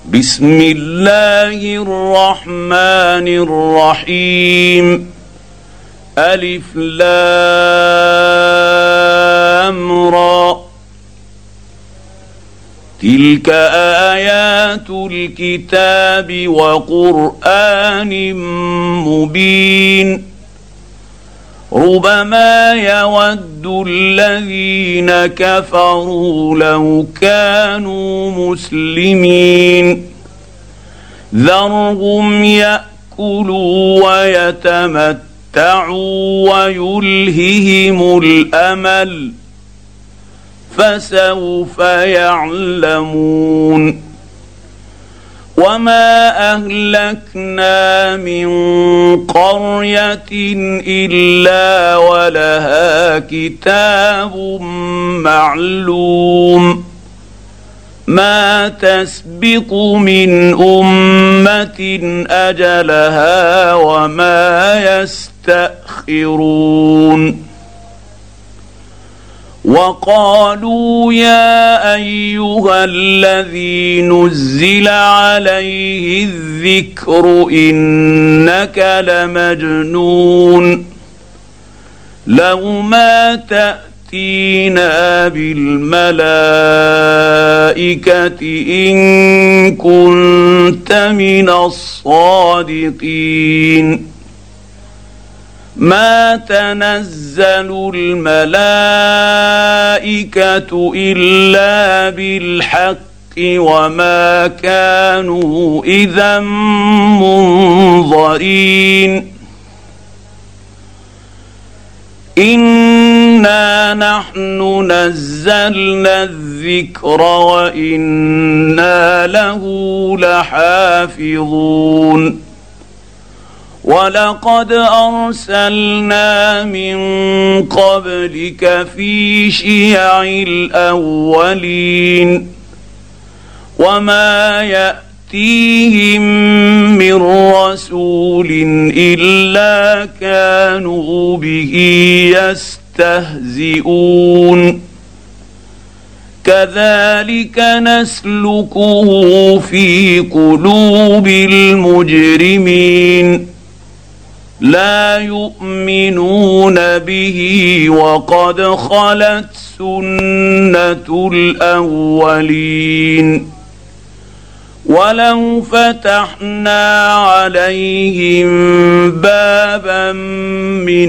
بسم الله الرحمن الرحيم ألف لام را تلك آيات الكتاب وقرآن مبين ربما يود الذين كفروا لو كانوا مسلمين ذرهم يأكلوا ويتمتعوا ويلههم الأمل فسوف يعلمون وما أهلكنا من قرية إلا ولها كتاب معلوم ما تسبق من أمة أجلها وما يستأخرون وقالوا يا أيها الذي نزل عليه الذكر إنك لمجنون لو ما تأتينا بالملائكة إن كنت من الصادقين ما تنزل الملائكة إلا بالحق وما كانوا إذا منظرين إنا نحن نزلنا الذكر وإنا له لحافظون ولقد أرسلنا من قبلك في شيع الأولين وما يأتيهم من رسول إلا كانوا به يستهزئون كذلك نسلكه في قلوب المجرمين لا يؤمنون به وقد خلت سنة الأولين ولو فتحنا عليهم بابا من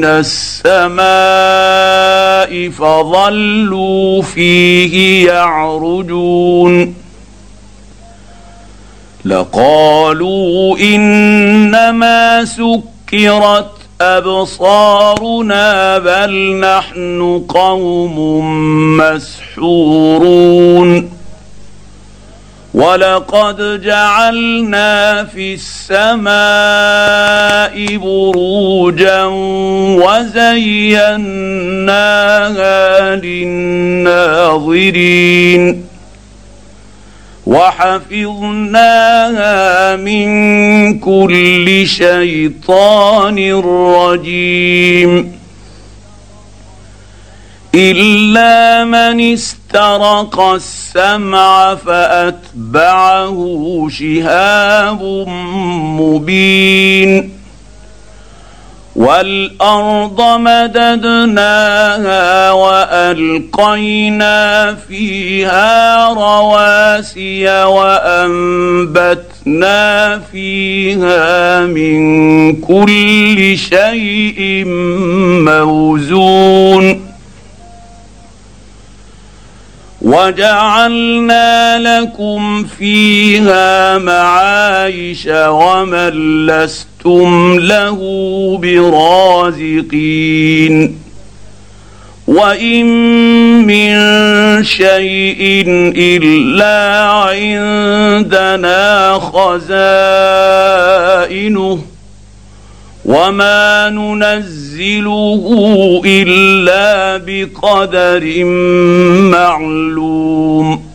السماء فظلوا فيه يعرجون لقالوا إنما سكرت أبصارنا بل نحن قوم مسحورون ولقد جعلنا في السماء بروجا وزيناها للناظرين وحفظناها من كل شيطان رجيم إلا من استرق السمع فأتبعه شهاب مبين والأرض مددناها وألقينا فيها رواسي وأنبتنا فيها من كل شيء موزون وجعلنا لكم فيها معايش ومن لستم له برازقين وإن من شيء إلا عندنا خزائنه وما ننزله إلا بقدر معلوم